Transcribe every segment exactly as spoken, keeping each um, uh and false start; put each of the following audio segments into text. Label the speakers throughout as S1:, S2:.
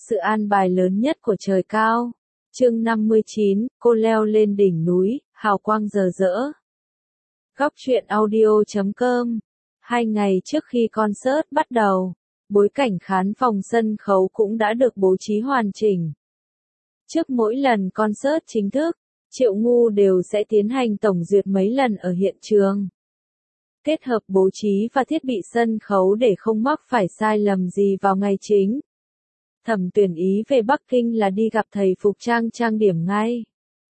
S1: sự an bài lớn nhất của trời cao. Chương năm mươi chín, cô leo lên đỉnh núi, hào quang rờ rỡ. Góc truyện audio chấm com. Hai ngày trước khi concert bắt đầu, bối cảnh khán phòng sân khấu cũng đã được bố trí hoàn chỉnh. Trước mỗi lần concert chính thức, Triệu Ngu đều sẽ tiến hành tổng duyệt mấy lần ở hiện trường. Kết hợp bố trí và thiết bị sân khấu để không mắc phải sai lầm gì vào ngày chính. Thẩm Tuyển Ý về Bắc Kinh là đi gặp thầy phục trang trang điểm ngay.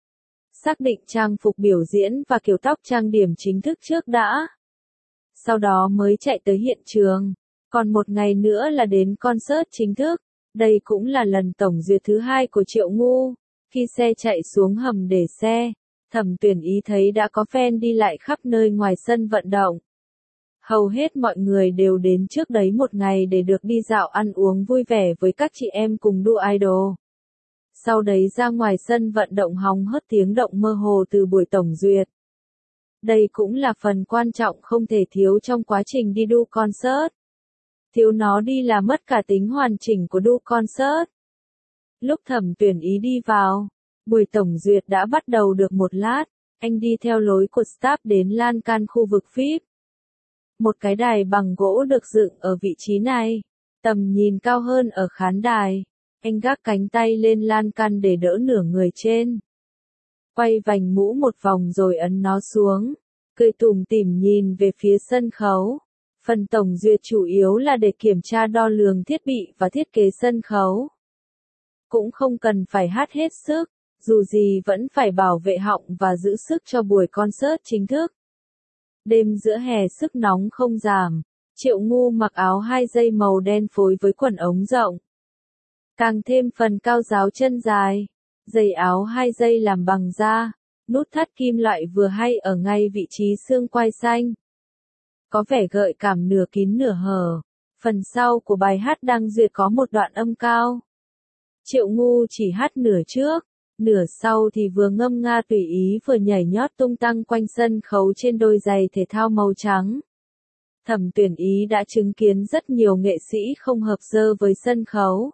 S1: Xác định trang phục biểu diễn và kiểu tóc trang điểm chính thức trước đã. Sau đó mới chạy tới hiện trường. Còn một ngày nữa là đến concert chính thức. Đây cũng là lần tổng duyệt thứ hai của Triệu Ngu. Khi xe chạy xuống hầm để xe, Thẩm Tuyển Ý thấy đã có fan đi lại khắp nơi ngoài sân vận động. Hầu hết mọi người đều đến trước đấy một ngày để được đi dạo ăn uống vui vẻ với các chị em cùng đua idol. Sau đấy ra ngoài sân vận động hóng hớt tiếng động mơ hồ từ buổi tổng duyệt. Đây cũng là phần quan trọng không thể thiếu trong quá trình đi đu concert. Thiếu nó đi là mất cả tính hoàn chỉnh của đu concert. Lúc Thẩm Tuyển Ý đi vào, buổi tổng duyệt đã bắt đầu được một lát, anh đi theo lối của staff đến lan can khu vực vi ai pi. Một cái đài bằng gỗ được dựng ở vị trí này, tầm nhìn cao hơn ở khán đài. Anh gác cánh tay lên lan can để đỡ nửa người trên. Quay vành mũ một vòng rồi ấn nó xuống, cười tủm tỉm nhìn về phía sân khấu. Phần tổng duyệt chủ yếu là để kiểm tra đo lường thiết bị và thiết kế sân khấu. Cũng không cần phải hát hết sức, dù gì vẫn phải bảo vệ họng và giữ sức cho buổi concert chính thức. Đêm giữa hè sức nóng không giảm, Triệu Ngu mặc áo hai dây màu đen phối với quần ống rộng. Càng thêm phần cao ráo chân dài, giày áo hai dây làm bằng da, nút thắt kim loại vừa hay ở ngay vị trí xương quai xanh. Có vẻ gợi cảm nửa kín nửa hở, phần sau của bài hát đang duyệt có một đoạn âm cao. Triệu Ngu chỉ hát nửa trước, nửa sau thì vừa ngâm nga tùy ý vừa nhảy nhót tung tăng quanh sân khấu trên đôi giày thể thao màu trắng. Thẩm Tuyển Ý đã chứng kiến rất nhiều nghệ sĩ không hợp dơ với sân khấu.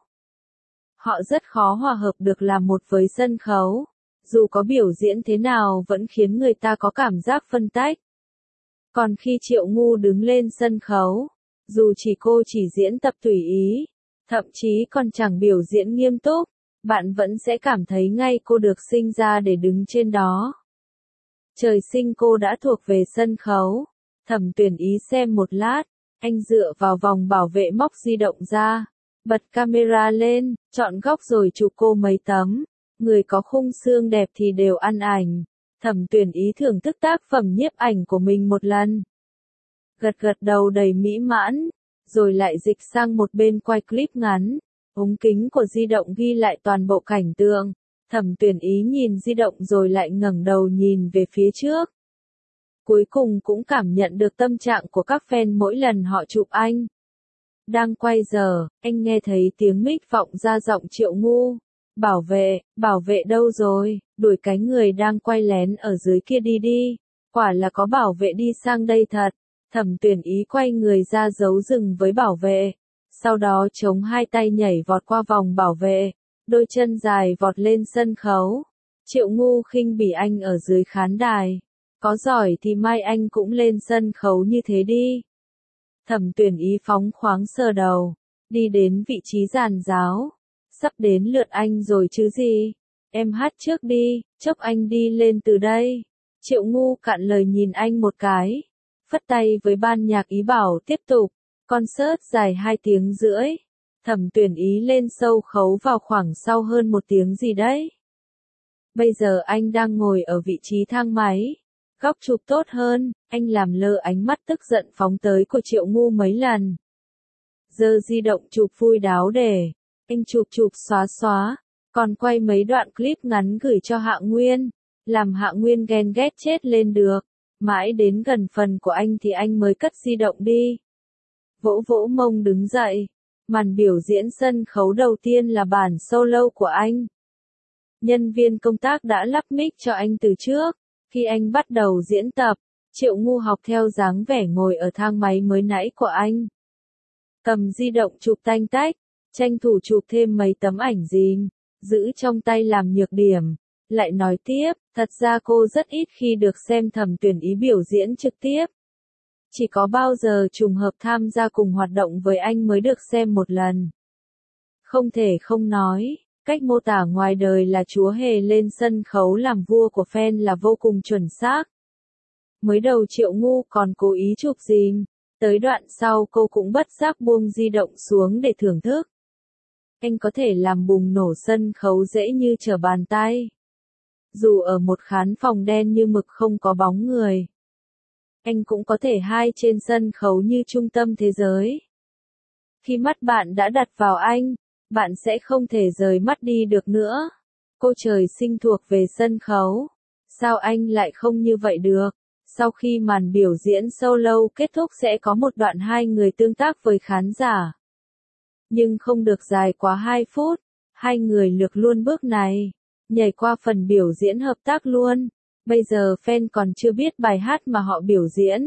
S1: Họ rất khó hòa hợp được làm một với sân khấu, dù có biểu diễn thế nào vẫn khiến người ta có cảm giác phân tách. Còn khi Triệu Ngu đứng lên sân khấu, dù chỉ cô chỉ diễn tập tùy ý, thậm chí còn chẳng biểu diễn nghiêm túc, bạn vẫn sẽ cảm thấy ngay cô được sinh ra để đứng trên đó. Trời sinh cô đã thuộc về sân khấu. Thẩm Tuyển Ý xem một lát, anh dựa vào vòng bảo vệ móc di động ra, bật camera lên, chọn góc rồi chụp cô mấy tấm. Người có khung xương đẹp thì đều ăn ảnh. Thẩm Tuyển Ý thưởng thức tác phẩm nhiếp ảnh của mình một lần. Gật gật đầu đầy mỹ mãn, rồi lại dịch sang một bên quay clip ngắn. Ống kính của di động ghi lại toàn bộ cảnh tượng. Thẩm Tuyển Ý nhìn di động rồi lại ngẩng đầu nhìn về phía trước. Cuối cùng cũng cảm nhận được tâm trạng của các fan mỗi lần họ chụp anh. Đang quay giờ, anh nghe thấy tiếng mic vọng ra giọng Triệu Ngu. Bảo vệ, bảo vệ đâu rồi, đuổi cái người đang quay lén ở dưới kia đi đi. Quả là có bảo vệ đi sang đây thật. Thẩm Tuyển Ý quay người ra giấu rừng với bảo vệ. Sau đó chống hai tay nhảy vọt qua vòng bảo vệ, đôi chân dài vọt lên sân khấu. Triệu Ngu khinh bỉ anh ở dưới khán đài. Có giỏi thì mai anh cũng lên sân khấu như thế đi. Thẩm Tuyển Ý phóng khoáng sờ đầu, đi đến vị trí giàn giáo. Sắp đến lượt anh rồi chứ gì. Em hát trước đi, chốc anh đi lên từ đây. Triệu Ngu cạn lời nhìn anh một cái. Phất tay với ban nhạc ý bảo tiếp tục. Concert dài hai tiếng rưỡi. Thẩm Tuyển Ý lên sâu khấu vào khoảng sau hơn một tiếng gì đấy. Bây giờ anh đang ngồi ở vị trí thang máy. Góc chụp tốt hơn, anh làm lơ ánh mắt tức giận phóng tới của Triệu Ngu mấy lần. Giơ di động chụp vui đáo để. Anh chụp chụp xóa xóa. Còn quay mấy đoạn clip ngắn gửi cho Hạ Nguyên. Làm Hạ Nguyên ghen ghét chết lên được. Mãi đến gần phần của anh thì anh mới cất di động đi. Vỗ vỗ mông đứng dậy. Màn biểu diễn sân khấu đầu tiên là bản solo của anh. Nhân viên công tác đã lắp mic cho anh từ trước. Khi anh bắt đầu diễn tập, Triệu Ngu học theo dáng vẻ ngồi ở thang máy mới nãy của anh. Cầm di động chụp tanh tách, tranh thủ chụp thêm mấy tấm ảnh dìm, giữ trong tay làm nhược điểm. Lại nói tiếp, thật ra cô rất ít khi được xem Thẩm Tuyển Ý biểu diễn trực tiếp. Chỉ có bao giờ trùng hợp tham gia cùng hoạt động với anh mới được xem một lần. Không thể không nói, cách mô tả ngoài đời là chúa hề lên sân khấu làm vua của fan là vô cùng chuẩn xác. Mới đầu Triệu Ngu còn cố ý chụp dìm, tới đoạn sau cô cũng bất giác buông di động xuống để thưởng thức. Anh có thể làm bùng nổ sân khấu dễ như trở bàn tay. Dù ở một khán phòng đen như mực không có bóng người, anh cũng có thể hai trên sân khấu như trung tâm thế giới. Khi mắt bạn đã đặt vào anh, bạn sẽ không thể rời mắt đi được nữa. Cô trời sinh thuộc về sân khấu. Sao anh lại không như vậy được? Sau khi màn biểu diễn solo kết thúc sẽ có một đoạn hai người tương tác với khán giả. Nhưng không được dài quá hai phút, hai người lược luôn bước này, nhảy qua phần biểu diễn hợp tác luôn. Bây giờ fan còn chưa biết bài hát mà họ biểu diễn.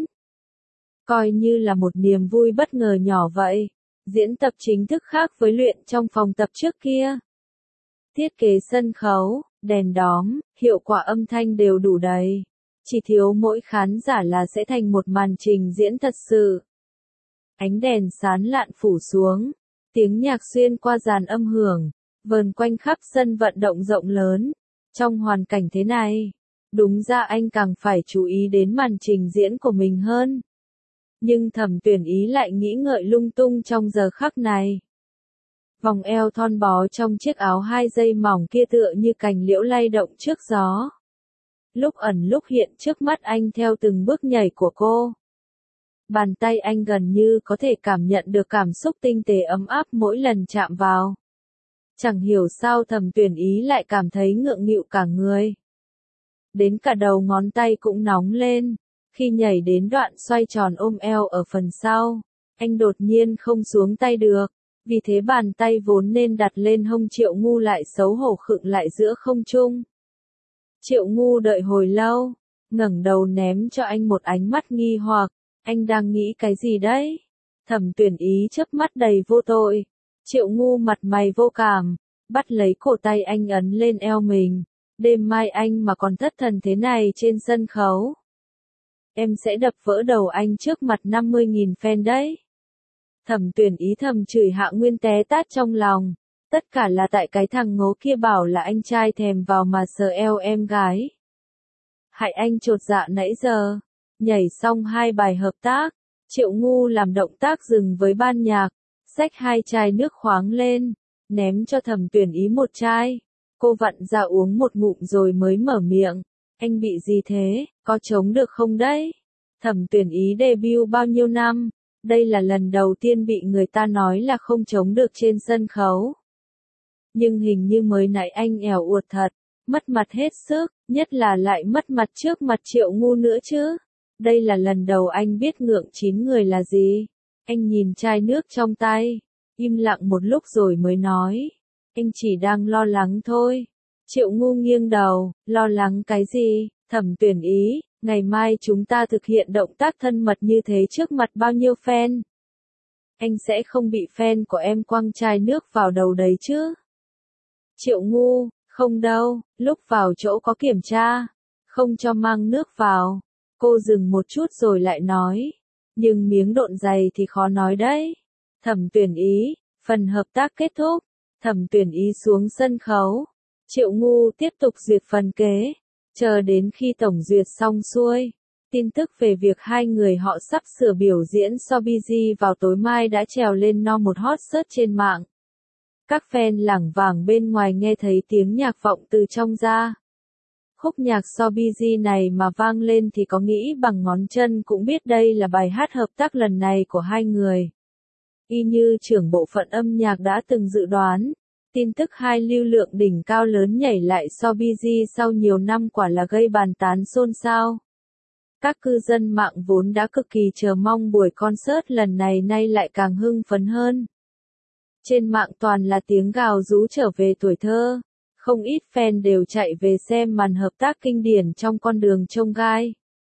S1: Coi như là một niềm vui bất ngờ nhỏ vậy. Diễn tập chính thức khác với luyện trong phòng tập trước kia. Thiết kế sân khấu, đèn đóm, hiệu quả âm thanh đều đủ đầy. Chỉ thiếu mỗi khán giả là sẽ thành một màn trình diễn thật sự. Ánh đèn sán lạn phủ xuống, tiếng nhạc xuyên qua dàn âm hưởng, vờn quanh khắp sân vận động rộng lớn. Trong hoàn cảnh thế này, đúng ra anh càng phải chú ý đến màn trình diễn của mình hơn. Nhưng Thẩm Tuyển Ý lại nghĩ ngợi lung tung trong giờ khắc này. Vòng eo thon bó trong chiếc áo hai dây mỏng kia tựa như cành liễu lay động trước gió. Lúc ẩn lúc hiện trước mắt anh theo từng bước nhảy của cô. Bàn tay anh gần như có thể cảm nhận được cảm xúc tinh tế ấm áp mỗi lần chạm vào. Chẳng hiểu sao Thẩm Tuyển Ý lại cảm thấy ngượng nghịu cả người. Đến cả đầu ngón tay cũng nóng lên. Khi nhảy đến đoạn xoay tròn ôm eo ở phần sau, anh đột nhiên không xuống tay được. Vì thế bàn tay vốn nên đặt lên hông Triệu Ngu lại xấu hổ khựng lại giữa không trung. Triệu Ngu đợi hồi lâu, ngẩng đầu ném cho anh một ánh mắt nghi hoặc. Anh đang nghĩ cái gì đấy? Thẩm Tuyển Ý chớp mắt đầy vô tội. Triệu Ngu mặt mày vô cảm, bắt lấy cổ tay anh ấn lên eo mình. Đêm mai anh mà còn thất thần thế này trên sân khấu, em sẽ đập vỡ đầu anh trước mặt năm mươi nghìn fan đấy. Thẩm Tuyển Ý thầm chửi Hạ Nguyên té tát trong lòng. Tất cả là tại cái thằng ngố kia bảo là anh trai thèm vào mà sờ eo em gái. Hại anh chột dạ nãy giờ. Nhảy xong hai bài hợp tác, Triệu Ngu làm động tác dừng với ban nhạc, xách hai chai nước khoáng lên, ném cho Thẩm Tuyển Ý một chai. Cô vặn ra uống một ngụm rồi mới mở miệng. Anh bị gì thế, có chống được không đấy? Thẩm Tuyển Ý debut bao nhiêu năm, đây là lần đầu tiên bị người ta nói là không chống được trên sân khấu. Nhưng hình như mới nãy anh ẻo uột thật, mất mặt hết sức, nhất là lại mất mặt trước mặt Triệu Ngu nữa chứ. Đây là lần đầu anh biết ngượng chín người là gì. Anh nhìn chai nước trong tay, im lặng một lúc rồi mới nói. Anh chỉ đang lo lắng thôi. Triệu Ngu nghiêng đầu, lo lắng cái gì? Thẩm Tuyển Ý, ngày mai chúng ta thực hiện động tác thân mật như thế trước mặt bao nhiêu fan? Anh sẽ không bị fan của em quăng chai nước vào đầu đấy chứ? Triệu Ngu, không đâu, lúc vào chỗ có kiểm tra, không cho mang nước vào. Cô dừng một chút rồi lại nói, nhưng miếng độn dày thì khó nói đấy. Thẩm Tuyển Ý, phần hợp tác kết thúc, Thẩm Tuyển Ý xuống sân khấu. Triệu Ngu tiếp tục duyệt phần kế, chờ đến khi tổng duyệt xong xuôi. Tin tức về việc hai người họ sắp sửa biểu diễn Sobizi vào tối mai đã trèo lên no một hot search trên mạng. Các fan lảng vảng bên ngoài nghe thấy tiếng nhạc vọng từ trong ra. Khúc nhạc Sobizi này mà vang lên thì có nghĩ bằng ngón chân cũng biết đây là bài hát hợp tác lần này của hai người. Y như trưởng bộ phận âm nhạc đã từng dự đoán, tin tức hai lưu lượng đỉnh cao lớn nhảy lại Sobizi sau nhiều năm quả là gây bàn tán xôn xao. Các cư dân mạng vốn đã cực kỳ chờ mong buổi concert lần này nay lại càng hưng phấn hơn. Trên mạng toàn là tiếng gào rú trở về tuổi thơ. Không ít fan đều chạy về xem màn hợp tác kinh điển trong con đường chông gai.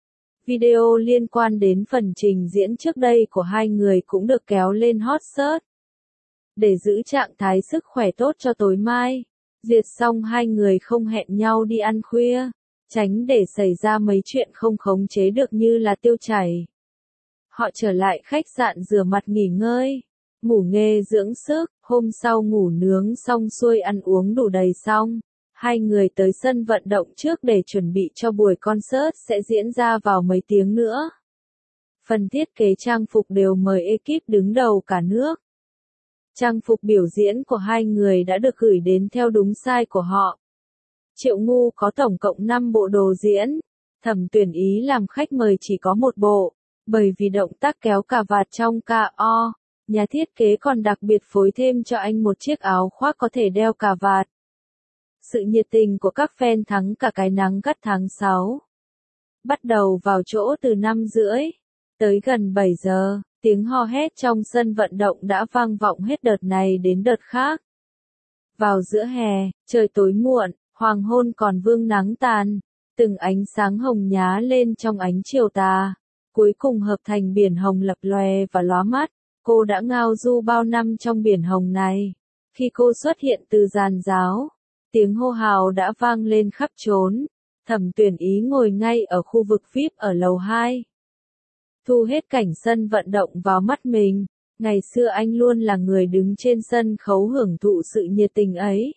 S1: Video liên quan đến phần trình diễn trước đây của hai người cũng được kéo lên hot search. để giữ trạng thái sức khỏe tốt cho tối mai. Diệt xong hai người không hẹn nhau đi ăn khuya, tránh để xảy ra mấy chuyện không khống chế được như là tiêu chảy. Họ trở lại khách sạn rửa mặt nghỉ ngơi, ngủ nghê dưỡng sức, hôm sau ngủ nướng xong xuôi ăn uống đủ đầy xong. Hai người tới sân vận động trước để chuẩn bị cho buổi concert sẽ diễn ra vào mấy tiếng nữa. Phần thiết kế trang phục đều mời ekip đứng đầu cả nước. Trang phục biểu diễn của hai người đã được gửi đến theo đúng size của họ. Triệu Ngu có tổng cộng năm bộ đồ diễn. Thẩm Tuyển Ý làm khách mời chỉ có một bộ, bởi vì động tác kéo cà vạt trong ca o, nhà thiết kế còn đặc biệt phối thêm cho anh một chiếc áo khoác có thể đeo cà vạt. Sự nhiệt tình của các fan thắng cả cái nắng gắt tháng sáu. Bắt đầu vào chỗ từ năm rưỡi, tới gần bảy giờ, tiếng hò hét trong sân vận động đã vang vọng hết đợt này đến đợt khác. Vào giữa hè, trời tối muộn, hoàng hôn còn vương nắng tàn, từng ánh sáng hồng nhá lên trong ánh chiều tà, cuối cùng hợp thành biển hồng lập lòe và lóa mắt. Cô đã ngao du bao năm trong biển hồng này. Khi cô xuất hiện từ giàn giáo, tiếng hô hào đã vang lên khắp trốn. Thẩm Tuyển Ý ngồi ngay ở khu vực vi ai pi ở lầu hai. Thu hết cảnh sân vận động vào mắt mình. Ngày xưa anh luôn là người đứng trên sân khấu hưởng thụ sự nhiệt tình ấy.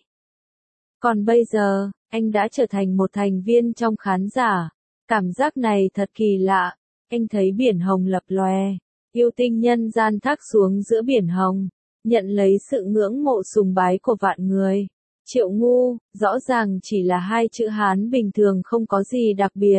S1: Còn bây giờ, anh đã trở thành một thành viên trong khán giả. Cảm giác này thật kỳ lạ. Anh thấy biển hồng lập lòe, yêu tinh nhân gian thác xuống giữa biển hồng, nhận lấy sự ngưỡng mộ sùng bái của vạn người. Triệu Ngu, rõ ràng chỉ là hai chữ Hán bình thường không có gì đặc biệt.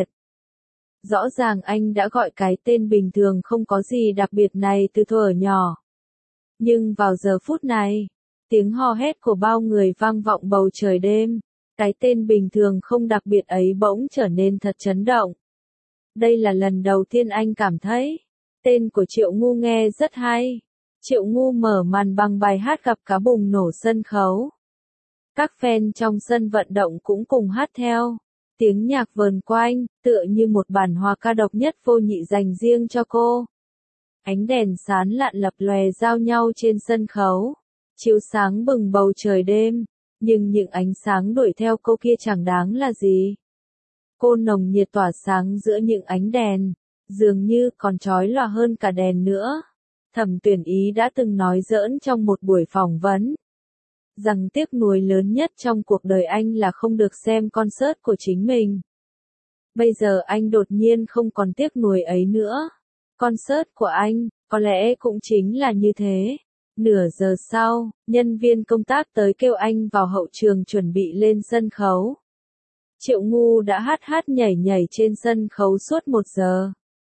S1: Rõ ràng anh đã gọi cái tên bình thường không có gì đặc biệt này từ thuở nhỏ. Nhưng vào giờ phút này, tiếng hò hét của bao người vang vọng bầu trời đêm, cái tên bình thường không đặc biệt ấy bỗng trở nên thật chấn động. Đây là lần đầu tiên anh cảm thấy, tên của Triệu Ngu nghe rất hay. Triệu Ngu mở màn bằng bài hát Gặp Cá bùng nổ sân khấu. Các fan trong sân vận động cũng cùng hát theo. Tiếng nhạc vờn quanh, tựa như một bản hòa ca độc nhất vô nhị dành riêng cho cô. Ánh đèn sán lạn lập lòe giao nhau trên sân khấu, chiếu sáng bừng bầu trời đêm, nhưng những ánh sáng đuổi theo cô kia chẳng đáng là gì. Cô nồng nhiệt tỏa sáng giữa những ánh đèn, dường như còn chói lòa hơn cả đèn nữa. Thẩm Tuyển Ý đã từng nói giỡn trong một buổi phỏng vấn, rằng tiếc nuối lớn nhất trong cuộc đời anh là không được xem concert của chính mình. Bây giờ anh đột nhiên không còn tiếc nuối ấy nữa. Concert của anh, có lẽ cũng chính là như thế. Nửa giờ sau, nhân viên công tác tới kêu anh vào hậu trường chuẩn bị lên sân khấu. Triệu Ngu đã hát hát nhảy nhảy trên sân khấu suốt một giờ.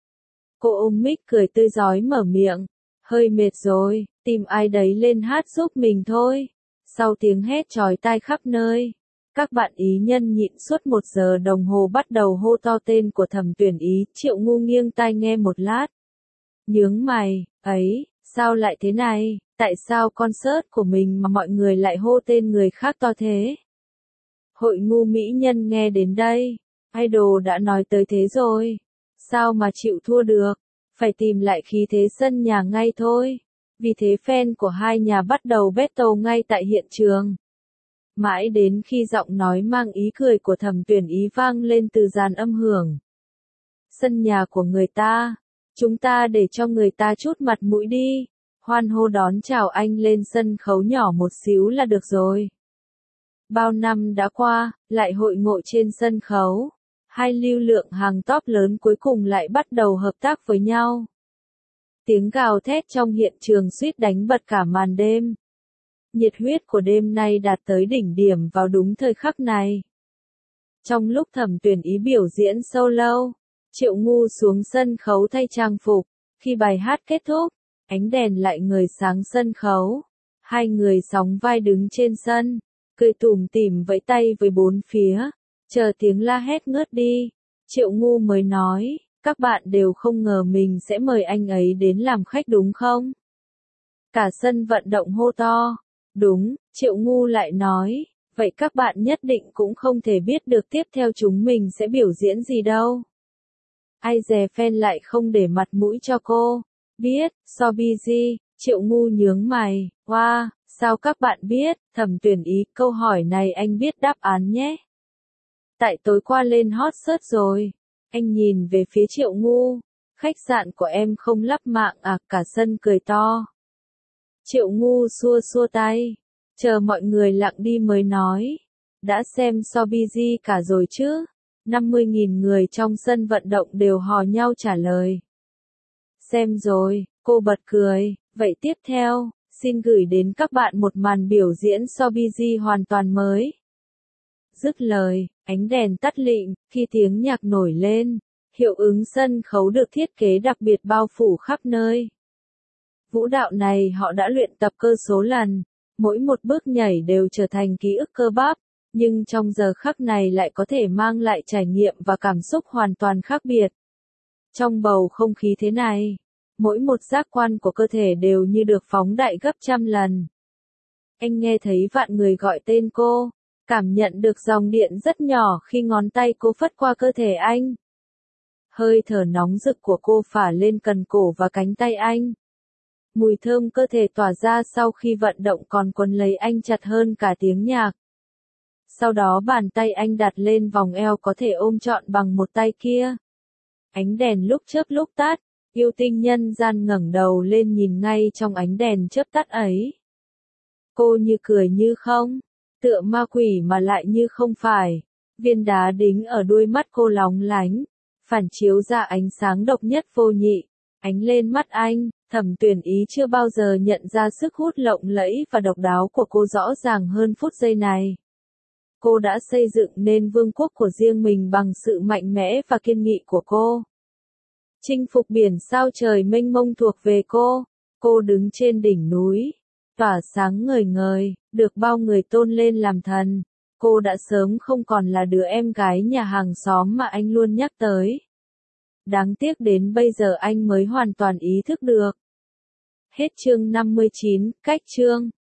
S1: Cô ôm mic cười tươi rói mở miệng. Hơi mệt rồi, tìm ai đấy lên hát giúp mình thôi. Sau tiếng hét chói tai khắp nơi, các bạn ý nhân nhịn suốt một giờ đồng hồ bắt đầu hô to tên của Thẩm Tuyển Ý. Triệu Ngu nghiêng tai nghe một lát. Nhướng mày, ấy, sao lại thế này, tại sao concert của mình mà mọi người lại hô tên người khác to thế? Hội ngu mỹ nhân nghe đến đây, idol đã nói tới thế rồi, sao mà chịu thua được, phải tìm lại khí thế sân nhà ngay thôi. Vì thế fan của hai nhà bắt đầu battle ngay tại hiện trường. Mãi đến khi giọng nói mang ý cười của Thẩm Tuyển Ý vang lên từ dàn âm hưởng. Sân nhà của người ta, chúng ta để cho người ta chút mặt mũi đi, hoan hô đón chào anh lên sân khấu nhỏ một xíu là được rồi. Bao năm đã qua, lại hội ngộ trên sân khấu, hai lưu lượng hàng top lớn cuối cùng lại bắt đầu hợp tác với nhau. Tiếng gào thét trong hiện trường suýt đánh bật cả màn đêm. Nhiệt huyết của đêm nay đạt tới đỉnh điểm vào đúng thời khắc này. Trong lúc Thẩm Tuyển Ý biểu diễn solo, Triệu Ngu xuống sân khấu thay trang phục. Khi bài hát kết thúc, ánh đèn lại ngời sáng sân khấu. Hai người sóng vai đứng trên sân, cười tủm tỉm vẫy tay với bốn phía, chờ tiếng la hét ngớt đi. Triệu Ngu mới nói, các bạn đều không ngờ mình sẽ mời anh ấy đến làm khách đúng không? Cả sân vận động hô to. Đúng, Triệu Ngu lại nói, vậy các bạn nhất định cũng không thể biết được tiếp theo chúng mình sẽ biểu diễn gì đâu. Ai dè fan lại không để mặt mũi cho cô. Biết, so busy, Triệu Ngu nhướng mày, wow, Sao các bạn biết? Thẩm Tuyển Ý, câu hỏi này anh biết đáp án nhé. Tại tối qua lên hot search rồi. Anh nhìn về phía Triệu Ngu. Khách sạn của em không lắp mạng à? Cả sân cười to. Triệu Ngu xua xua tay. Chờ mọi người lặng đi mới nói. Đã xem so busy cả rồi chứ? năm mươi nghìn người trong sân vận động đều hò nhau trả lời. Xem rồi, cô bật cười. Vậy tiếp theo, xin gửi đến các bạn một màn biểu diễn so busy hoàn toàn mới. Dứt lời, ánh đèn tắt lịm, khi tiếng nhạc nổi lên, hiệu ứng sân khấu được thiết kế đặc biệt bao phủ khắp nơi. Vũ đạo này họ đã luyện tập cơ số lần, mỗi một bước nhảy đều trở thành ký ức cơ bắp, nhưng trong giờ khắc này lại có thể mang lại trải nghiệm và cảm xúc hoàn toàn khác biệt. Trong bầu không khí thế này, mỗi một giác quan của cơ thể đều như được phóng đại gấp trăm lần. Anh nghe thấy vạn người gọi tên cô, cảm nhận được dòng điện rất nhỏ khi ngón tay cô phất qua cơ thể anh. Hơi thở nóng rực của cô phả lên cần cổ và cánh tay anh. Mùi thơm cơ thể tỏa ra sau khi vận động còn quấn lấy anh chặt hơn cả tiếng nhạc. Sau đó bàn tay anh đặt lên vòng eo có thể ôm trọn bằng một tay kia. Ánh đèn lúc chớp lúc tắt, yêu tinh nhân gian ngẩng đầu lên nhìn ngay trong ánh đèn chớp tắt ấy. Cô như cười như không, tựa ma quỷ mà lại như không phải. Viên đá đính ở đuôi mắt cô lóng lánh, phản chiếu ra ánh sáng độc nhất vô nhị, ánh lên mắt anh. Thẩm Tuyển Ý chưa bao giờ nhận ra sức hút lộng lẫy và độc đáo của cô rõ ràng hơn phút giây này. Cô đã xây dựng nên vương quốc của riêng mình bằng sự mạnh mẽ và kiên nghị của cô. Chinh phục biển sao trời mênh mông thuộc về cô. Cô đứng trên đỉnh núi, tỏa sáng ngời ngời, được bao người tôn lên làm thần. Cô đã sớm không còn là đứa em gái nhà hàng xóm mà anh luôn nhắc tới. Đáng tiếc đến bây giờ anh mới hoàn toàn ý thức được. Hết chương năm mươi chín, cách chương.